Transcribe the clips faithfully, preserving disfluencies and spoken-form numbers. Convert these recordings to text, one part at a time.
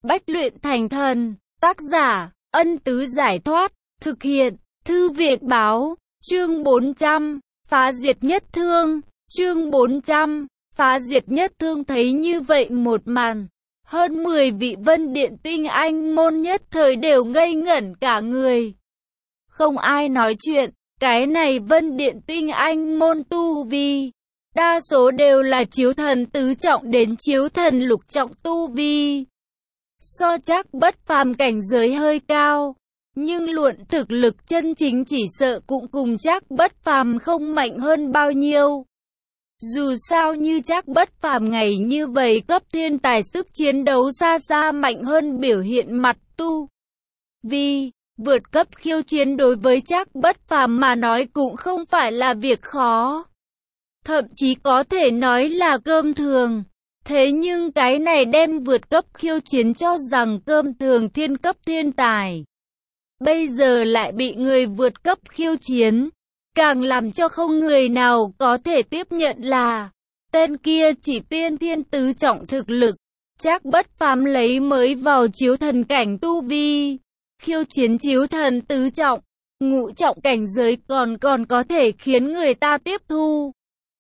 bách luyện thành thần. Tác giả, Ân Tứ Giải Thoát. Thực hiện, Thư viện Báo. Chương bốn trăm, phá diệt nhất thương. Chương bốn trăm, phá diệt nhất thương. Thấy như vậy một màn, hơn mười vị Vân Điện tinh anh môn nhất thời đều ngây ngẩn cả người. Không ai nói chuyện, cái này Vân Điện tinh anh môn tu vi, đa số đều là chiếu thần tứ trọng đến chiếu thần lục trọng tu vi. So chắc bất phàm cảnh giới hơi cao, nhưng luận thực lực chân chính chỉ sợ cũng cùng chắc bất phàm không mạnh hơn bao nhiêu. Dù sao như chắc bất phàm ngày như vậy cấp thiên tài sức chiến đấu xa xa mạnh hơn biểu hiện mặt tu vi. Vượt cấp khiêu chiến đối với chắc bất phàm mà nói cũng không phải là việc khó. Thậm chí có thể nói là cơm thường. Thế nhưng cái này đem vượt cấp khiêu chiến cho rằng cơm thường thiên cấp thiên tài. Bây giờ lại bị người vượt cấp khiêu chiến. Càng làm cho không người nào có thể tiếp nhận là tên kia chỉ tiên thiên tứ trọng thực lực. Chắc bất phàm lấy mới vào chiếu thần cảnh tu vi. Khiêu chiến chiếu thần tứ trọng, ngũ trọng cảnh giới còn còn có thể khiến người ta tiếp thu.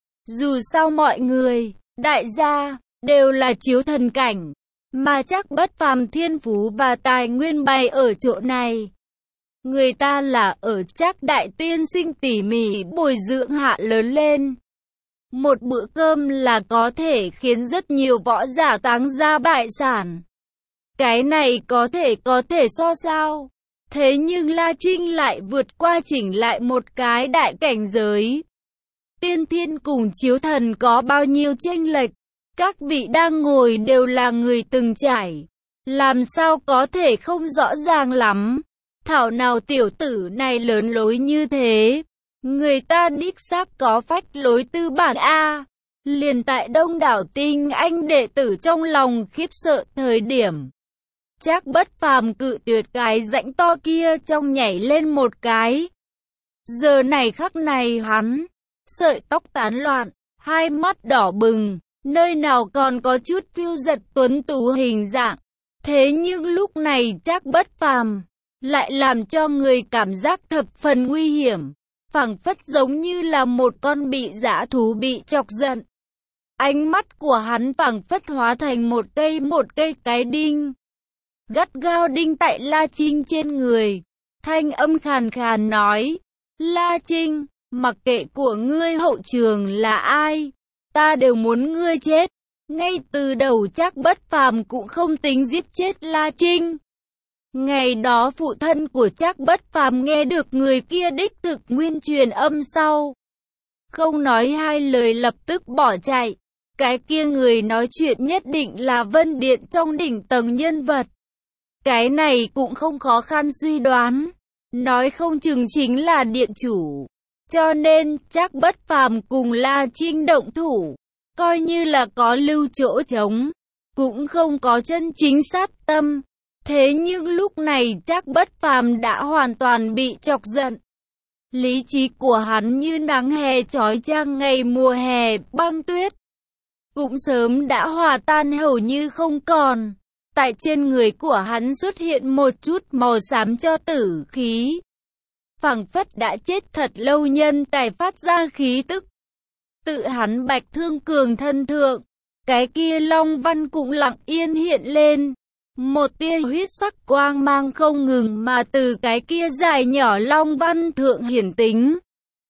Dù sao mọi người, đại gia, đều là chiếu thần cảnh, mà chắc bất phàm thiên phú và tài nguyên bày ở chỗ này. Người ta là ở chắc đại tiên sinh tỉ mỉ bồi dưỡng hạ lớn lên. Một bữa cơm là có thể khiến rất nhiều võ giả táng ra bại sản. Cái này có thể có thể so sao. Thế nhưng La Trinh lại vượt qua chỉnh lại một cái đại cảnh giới. Tiên thiên cùng chiếu thần có bao nhiêu chênh lệch. Các vị đang ngồi đều là người từng trải. Làm sao có thể không rõ ràng lắm. Thảo nào tiểu tử này lớn lối như thế. Người ta đích xác có phách lối tư bản A. Liền tại đông đảo tinh anh đệ tử trong lòng khiếp sợ thời điểm. Chắc bất phàm cự tuyệt cái rãnh to kia trong nhảy lên một cái. Giờ này khắc này hắn, sợi tóc tán loạn, hai mắt đỏ bừng, nơi nào còn có chút phiêu giật tuấn tú hình dạng. Thế nhưng lúc này chắc bất phàm, lại làm cho người cảm giác thập phần nguy hiểm, phảng phất giống như là một con bị dã thú bị chọc giận. Ánh mắt của hắn phảng phất hóa thành một cây một cây cái đinh. Gắt gao đinh tại La Trinh trên người. Thanh âm khàn khàn nói, La Trinh, mặc kệ của ngươi hậu trường là ai, ta đều muốn ngươi chết. Ngay từ đầu chắc bất phàm cũng không tính giết chết La Trinh. Ngày đó phụ thân của chắc bất phàm nghe được người kia đích thực nguyên truyền âm sau. Không nói hai lời lập tức bỏ chạy. Cái kia người nói chuyện nhất định là Vân Điện trong đỉnh tầng nhân vật. Cái này cũng không khó khăn suy đoán. Nói không chừng chính là điện chủ. Cho nên chắc bất phàm cùng La Trinh động thủ. Coi như là có lưu chỗ trống. Cũng không có chân chính sát tâm. Thế nhưng lúc này chắc bất phàm đã hoàn toàn bị chọc giận. Lý trí của hắn như nắng hè chói chang ngày mùa hè băng tuyết. Cũng sớm đã hòa tan hầu như không còn. Tại trên người của hắn xuất hiện một chút màu xám cho tử khí. Phảng phất đã chết thật lâu nhân tài phát ra khí tức. Tự hắn bạch thương cường thân thượng. Cái kia long văn cũng lặng yên hiện lên. Một tia huyết sắc quang mang không ngừng mà từ cái kia dài nhỏ long văn thượng hiển tính.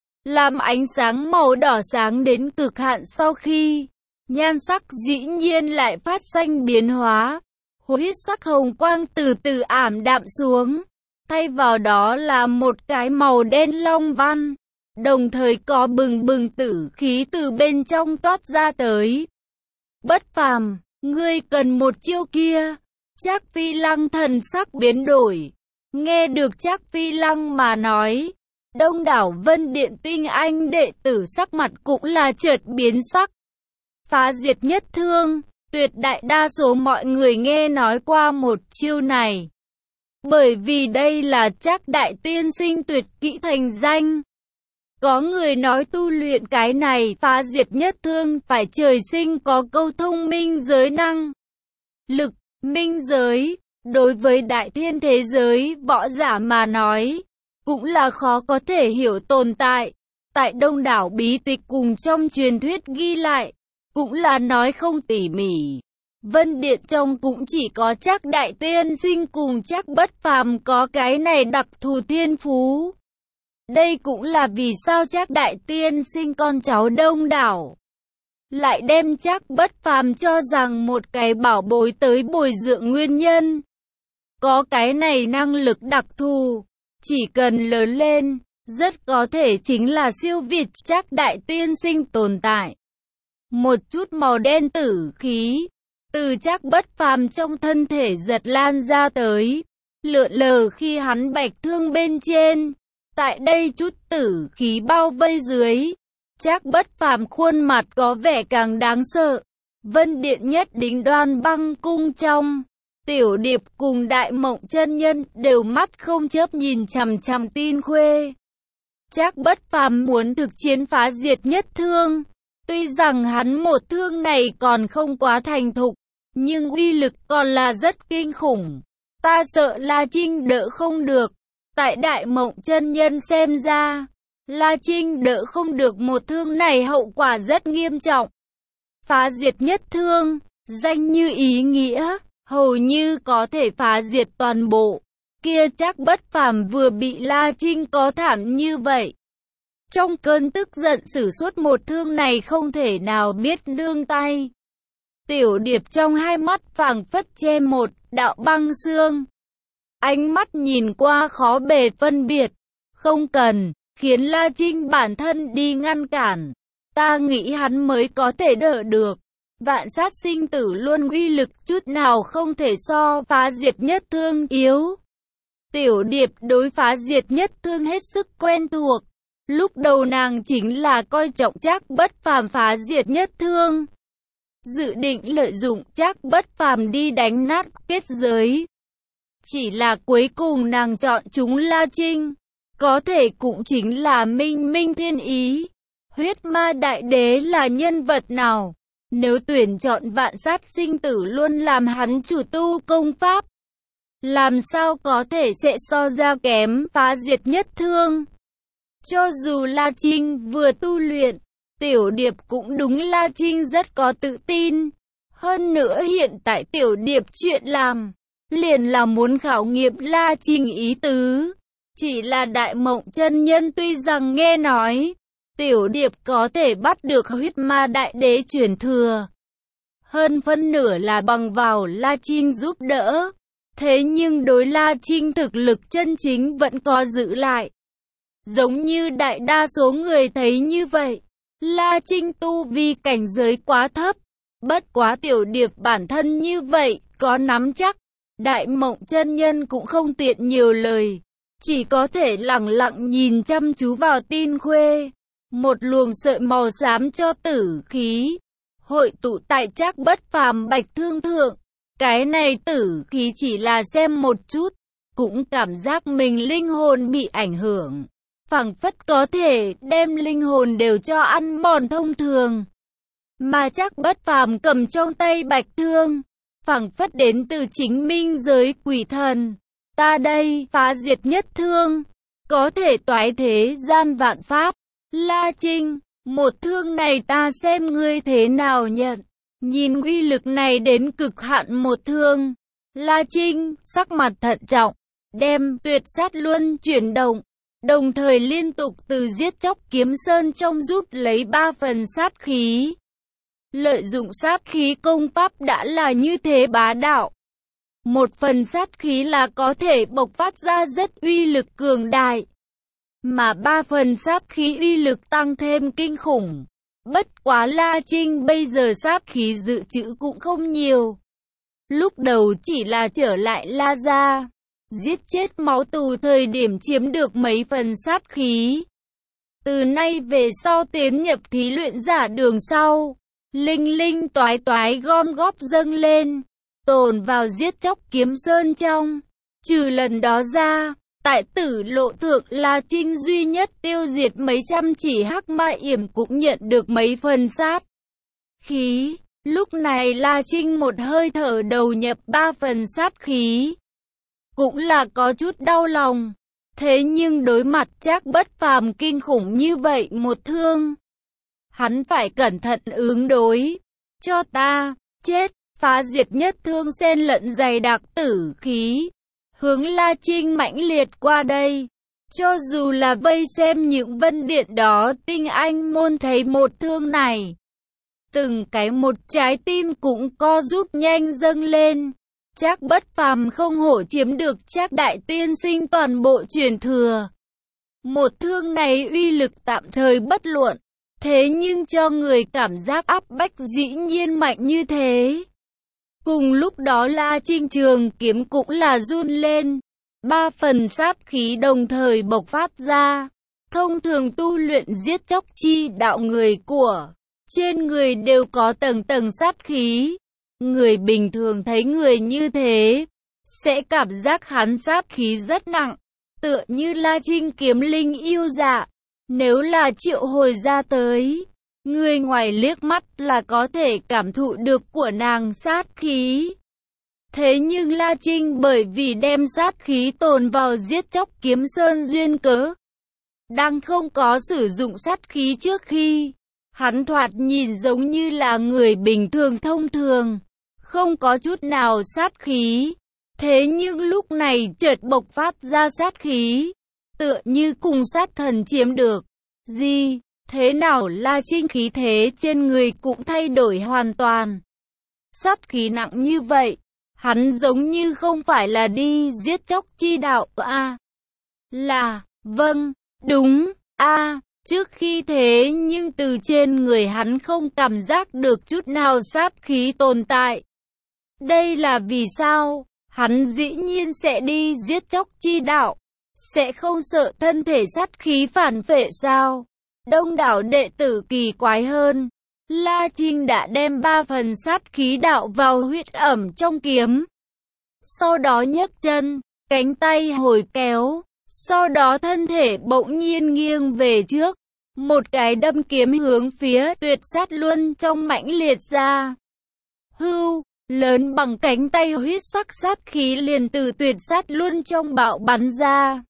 Làm ánh sáng màu đỏ sáng đến cực hạn sau khi. Nhan sắc dĩ nhiên lại phát sinh biến hóa. Huyết sắc hồng quang từ từ ảm đạm xuống. Thay vào đó là một cái màu đen long văn. Đồng thời có bừng bừng tử khí từ bên trong toát ra tới. Bất phàm, ngươi cần một chiêu kia. Trác Phi Lăng thần sắc biến đổi. Nghe được Trác Phi Lăng mà nói. Đông đảo Vân Điện tinh anh đệ tử sắc mặt cũng là chợt biến sắc. Phá diệt nhất thương. Tuyệt đại đa số mọi người nghe nói qua một chiêu này. Bởi vì đây là Trác đại tiên sinh tuyệt kỹ thành danh. Có người nói tu luyện cái này phá diệt nhất thương phải trời sinh có câu thông minh giới năng. Lực, Minh giới, đối với đại thiên thế giới võ giả mà nói, cũng là khó có thể hiểu tồn tại. Tại đông đảo bí tịch cùng trong truyền thuyết ghi lại, cũng là nói không tỉ mỉ. Vân Điện trong cũng chỉ có Trác Đại Tiên Sinh cùng Trác Bất Phàm có cái này đặc thù thiên phú. Đây cũng là vì sao Trác Đại Tiên Sinh con cháu đông đảo lại đem Trác Bất Phàm cho rằng một cái bảo bối tới bồi dưỡng nguyên nhân. Có cái này năng lực đặc thù, chỉ cần lớn lên, rất có thể chính là siêu việt Trác Đại Tiên Sinh tồn tại. Một chút màu đen tử khí từ Trác Bất Phàm trong thân thể giật lan ra tới, lượn lờ khi hắn bạch thương bên trên. Tại đây chút tử khí bao vây dưới, Trác Bất Phàm khuôn mặt có vẻ càng đáng sợ. Vân Điện nhất đính Đoan Băng cung trong, Tiểu Điệp cùng Đại Mộng chân nhân đều mắt không chớp nhìn chằm chằm Tin Khuê. Trác Bất Phàm muốn thực chiến phá diệt nhất thương. Tuy rằng hắn một thương này còn không quá thành thục, nhưng uy lực còn là rất kinh khủng. Ta sợ La Trinh đỡ không được. Tại Đại Mộng chân nhân xem ra, La Trinh đỡ không được một thương này hậu quả rất nghiêm trọng. Phá diệt nhất thương, danh như ý nghĩa, hầu như có thể phá diệt toàn bộ. Kia Trác Bất Phàm vừa bị La Trinh có thảm như vậy. Trong cơn tức giận sử xuất một thương này không thể nào biết nương tay. Tiểu Điệp trong hai mắt phảng phất che một đạo băng xương. Ánh mắt nhìn qua khó bề phân biệt. Không cần, khiến La Trinh bản thân đi ngăn cản. Ta nghĩ hắn mới có thể đỡ được. Vạn sát sinh tử luôn uy lực chút nào không thể so phá diệt nhất thương yếu. Tiểu Điệp đối phá diệt nhất thương hết sức quen thuộc. Lúc đầu nàng chính là coi trọng Trác Bất Phàm phá diệt nhất thương, dự định lợi dụng Trác Bất Phàm đi đánh nát kết giới. Chỉ là cuối cùng nàng chọn chúng La Trinh, có thể cũng chính là minh minh thiên ý. Huyết Ma Đại Đế là nhân vật nào? Nếu tuyển chọn vạn sát sinh tử luôn làm hắn chủ tu công pháp, làm sao có thể sẽ so ra kém phá diệt nhất thương? Cho dù La Trinh vừa tu luyện, Tiểu Điệp cũng đúng La Trinh rất có tự tin. Hơn nữa hiện tại Tiểu Điệp chuyện làm, liền là muốn khảo nghiệm La Trinh ý tứ. Chỉ là Đại Mộng chân nhân tuy rằng nghe nói, Tiểu Điệp có thể bắt được huyết ma đại đế truyền thừa. Hơn phân nửa là bằng vào La Trinh giúp đỡ. Thế nhưng đối La Trinh thực lực chân chính vẫn có giữ lại. Giống như đại đa số người thấy như vậy, La Trinh tu vi cảnh giới quá thấp. Bất quá Tiểu Điệp bản thân như vậy, có nắm chắc. Đại Mộng chân nhân cũng không tiện nhiều lời, chỉ có thể lặng lặng nhìn chăm chú vào Tin Khuê. Một luồng sợi màu xám cho tử khí hội tụ tại Trác Bất Phàm bạch thương thượng. Cái này tử khí chỉ là xem một chút, cũng cảm giác mình linh hồn bị ảnh hưởng, phảng phất có thể đem linh hồn đều cho ăn mòn thông thường. Mà Trác Bất Phàm cầm trong tay bạch thương, phảng phất đến từ chính minh giới quỷ thần. Ta đây phá diệt nhất thương, có thể toái thế gian vạn pháp. La Trinh, một thương này ta xem ngươi thế nào nhận. Nhìn uy lực này đến cực hạn một thương, La Trinh sắc mặt thận trọng, đem tuyệt sát luân chuyển động, đồng thời liên tục từ giết chóc kiếm sơn trong rút lấy ba phần sát khí. Lợi dụng sát khí công pháp đã là như thế bá đạo. Một phần sát khí là có thể bộc phát ra rất uy lực cường đại, mà ba phần sát khí uy lực tăng thêm kinh khủng. Bất quá La Trinh bây giờ sát khí dự trữ cũng không nhiều. Lúc đầu chỉ là trở lại La gia, giết chết máu tù thời điểm chiếm được mấy phần sát khí. Từ nay về sau tiến nhập thí luyện giả đường sau, linh linh toái toái gom góp dâng lên, tồn vào giết chóc kiếm sơn trong. Trừ lần đó ra, tại Tử Lộ thượng La Trinh duy nhất tiêu diệt mấy trăm chỉ hắc ma yểm cũng nhận được mấy phần sát khí. Lúc này La Trinh một hơi thở đầu nhập ba phần sát khí. Cũng là có chút đau lòng. Thế nhưng đối mặt Trác Bất Phàm kinh khủng như vậy một thương, hắn phải cẩn thận ứng đối. Cho ta, chết, phá diệt nhất thương xen lẫn dày đặc tử khí. Hướng La Trinh mãnh liệt qua đây. Cho dù là vây xem những vân điện đó, tinh anh môn thấy một thương này, từng cái một trái tim cũng co rút nhanh dâng lên. Trác Bất Phàm không hổ chiếm được Trác đại tiên sinh toàn bộ truyền thừa. Một thương này uy lực tạm thời bất luận, thế nhưng cho người cảm giác áp bách dĩ nhiên mạnh như thế. Cùng lúc đó La Trinh trường kiếm cũng là run lên. Ba phần sát khí đồng thời bộc phát ra. Thông thường tu luyện giết chóc chi đạo người của trên người đều có tầng tầng sát khí. Người bình thường thấy người như thế sẽ cảm giác hắn sát khí rất nặng, tựa như La Trinh kiếm linh yêu dạ. Nếu là triệu hồi ra tới, người ngoài liếc mắt là có thể cảm thụ được của nàng sát khí. Thế nhưng La Trinh bởi vì đem sát khí tồn vào giết chóc kiếm sơn duyên cớ, đang không có sử dụng sát khí trước khi, hắn thoạt nhìn giống như là người bình thường thông thường, không có chút nào sát khí. Thế nhưng lúc này chợt bộc phát ra sát khí, tựa như cùng sát thần chiếm được. Gì? Thế nào La Trinh khí thế trên người cũng thay đổi hoàn toàn. Sát khí nặng như vậy, hắn giống như không phải là đi giết chóc chi đạo a à, là, vâng, đúng, a à, trước khi thế nhưng từ trên người hắn không cảm giác được chút nào sát khí tồn tại. Đây là vì sao? Hắn dĩ nhiên sẽ đi giết chóc chi đạo, sẽ không sợ thân thể sát khí phản phệ sao? Đông đảo đệ tử kỳ quái hơn. La Trinh đã đem ba phần sát khí đạo vào huyết ẩm trong kiếm. Sau đó nhấc chân, cánh tay hồi kéo, sau đó thân thể bỗng nhiên nghiêng về trước. Một cái đâm kiếm hướng phía Tuyệt Sát Luân trong mãnh liệt ra. Hưu, lớn bằng cánh tay huyết sắc sát khí liền từ Tuyệt Sát Luân trong bạo bắn ra.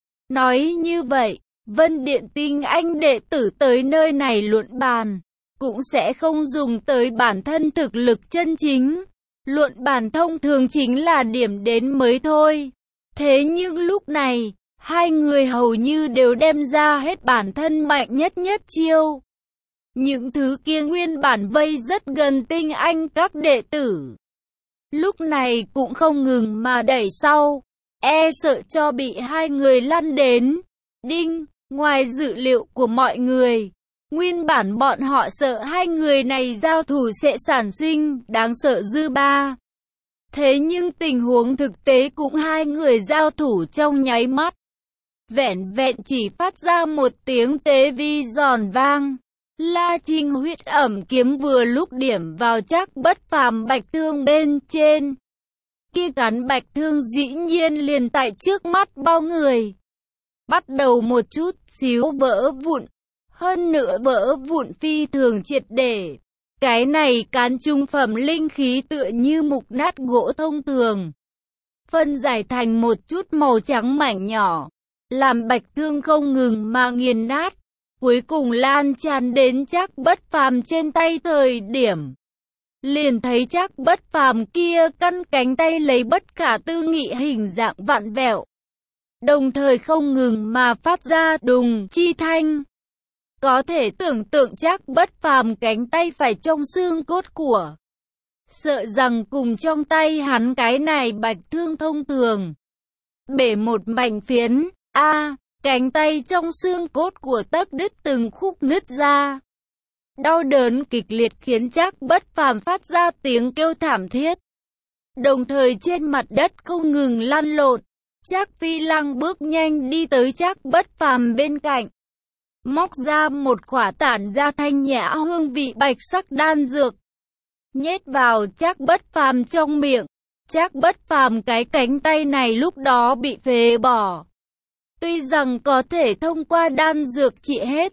Nói như vậy, Vân Điện tinh anh đệ tử tới nơi này luận bàn, cũng sẽ không dùng tới bản thân thực lực chân chính. Luận bàn thông thường chính là điểm đến mới thôi. Thế nhưng lúc này, hai người hầu như đều đem ra hết bản thân mạnh nhất nhất chiêu. Những thứ kia nguyên bản vây rất gần tinh anh các đệ tử, lúc này cũng không ngừng mà đẩy sau, e sợ cho bị hai người lăn đến. Đinh, ngoài dự liệu của mọi người, nguyên bản bọn họ sợ hai người này giao thủ sẽ sản sinh đáng sợ dư ba. Thế nhưng tình huống thực tế cũng hai người giao thủ trong nháy mắt. Vẹn vẹn chỉ phát ra một tiếng tế vi giòn vang. La Trinh huyết ẩm kiếm vừa lúc điểm vào Trác Bất Phàm bạch thương bên trên. Kia cán bạch thương dĩ nhiên liền tại trước mắt bao người, bắt đầu một chút xíu vỡ vụn. Hơn nữa vỡ vụn phi thường triệt để. Cái này cán trung phẩm linh khí tựa như mục nát gỗ thông thường, phân giải thành một chút màu trắng mảnh nhỏ, làm bạch thương không ngừng mà nghiền nát, cuối cùng lan tràn đến Trác Bất Phàm trên tay. Thời điểm liền thấy Trác Bất Phàm kia căn cánh tay lấy bất khả tư nghị hình dạng vặn vẹo, đồng thời không ngừng mà phát ra đùng chi thanh. Có thể tưởng tượng Trác Bất Phàm cánh tay phải trong xương cốt của, sợ rằng cùng trong tay hắn cái này bạch thương thông thường, bể một mảnh phiến. A, à, cánh tay trong xương cốt của tấc đứt từng khúc nứt ra. Đau đớn kịch liệt khiến Trác Bất Phàm phát ra tiếng kêu thảm thiết, đồng thời trên mặt đất không ngừng lăn lộn. Trác Phi Lăng bước nhanh đi tới Trác Bất Phàm bên cạnh, móc ra một khỏa tản ra thanh nhã hương vị bạch sắc đan dược, nhét vào Trác Bất Phàm trong miệng. Trác Bất Phàm cái cánh tay này lúc đó bị phế bỏ. Tuy rằng có thể thông qua đan dược trị hết,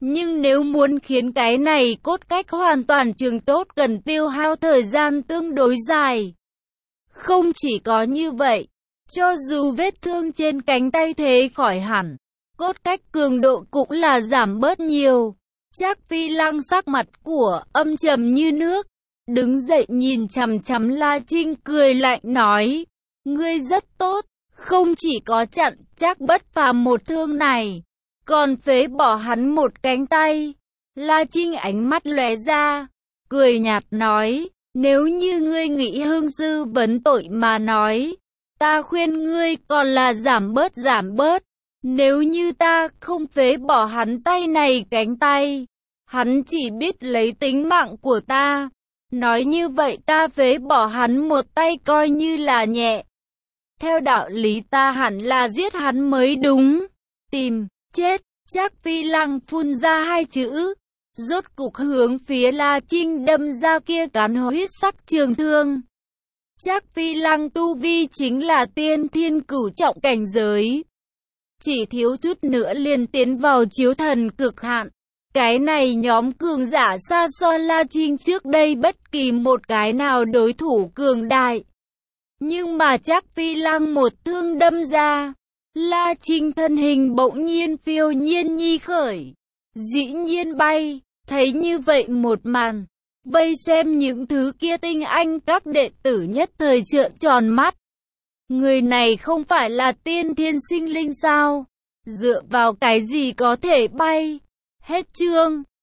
Nhưng nếu muốn khiến cái này cốt cách hoàn toàn trường tốt cần tiêu hao thời gian tương đối dài. Không chỉ có như vậy, cho dù vết thương trên cánh tay thế khỏi hẳn, cốt cách cường độ cũng là giảm bớt nhiều. Trác Phi Lăng sắc mặt của âm trầm như nước, đứng dậy nhìn chằm chằm La Trinh cười lạnh nói, ngươi rất tốt, không chỉ có chặn Trác Bất Phàm một thương này, còn phế bỏ hắn một cánh tay. La Trinh ánh mắt lóe ra, cười nhạt nói, nếu như ngươi nghĩ hương sư vấn tội mà nói, ta khuyên ngươi còn là giảm bớt giảm bớt. Nếu như ta không phế bỏ hắn tay này cánh tay, hắn chỉ biết lấy tính mạng của ta. Nói như vậy ta phế bỏ hắn một tay coi như là nhẹ. Theo đạo lý ta hẳn là giết hắn mới đúng. Tìm, chết, Trác Phi Lăng phun ra hai chữ. Rốt cục hướng phía La Trinh đâm ra kia cán huyết sắc trường thương. Trác Phi Lăng tu vi chính là tiên thiên cửu trọng cảnh giới. Chỉ thiếu chút nữa liền tiến vào chiếu thần cực hạn. Cái này nhóm cường giả xa so La Trinh trước đây bất kỳ một cái nào đối thủ cường đại. Nhưng mà Trác Phi Lăng một thương đâm ra, La Trinh thân hình bỗng nhiên phiêu nhiên nhi khởi, dĩ nhiên bay. Thấy như vậy một màn, vây xem những thứ kia tinh anh các đệ tử nhất thời trợn tròn mắt. Người này không phải là tiên thiên sinh linh sao? Dựa vào cái gì có thể bay? Hết chương.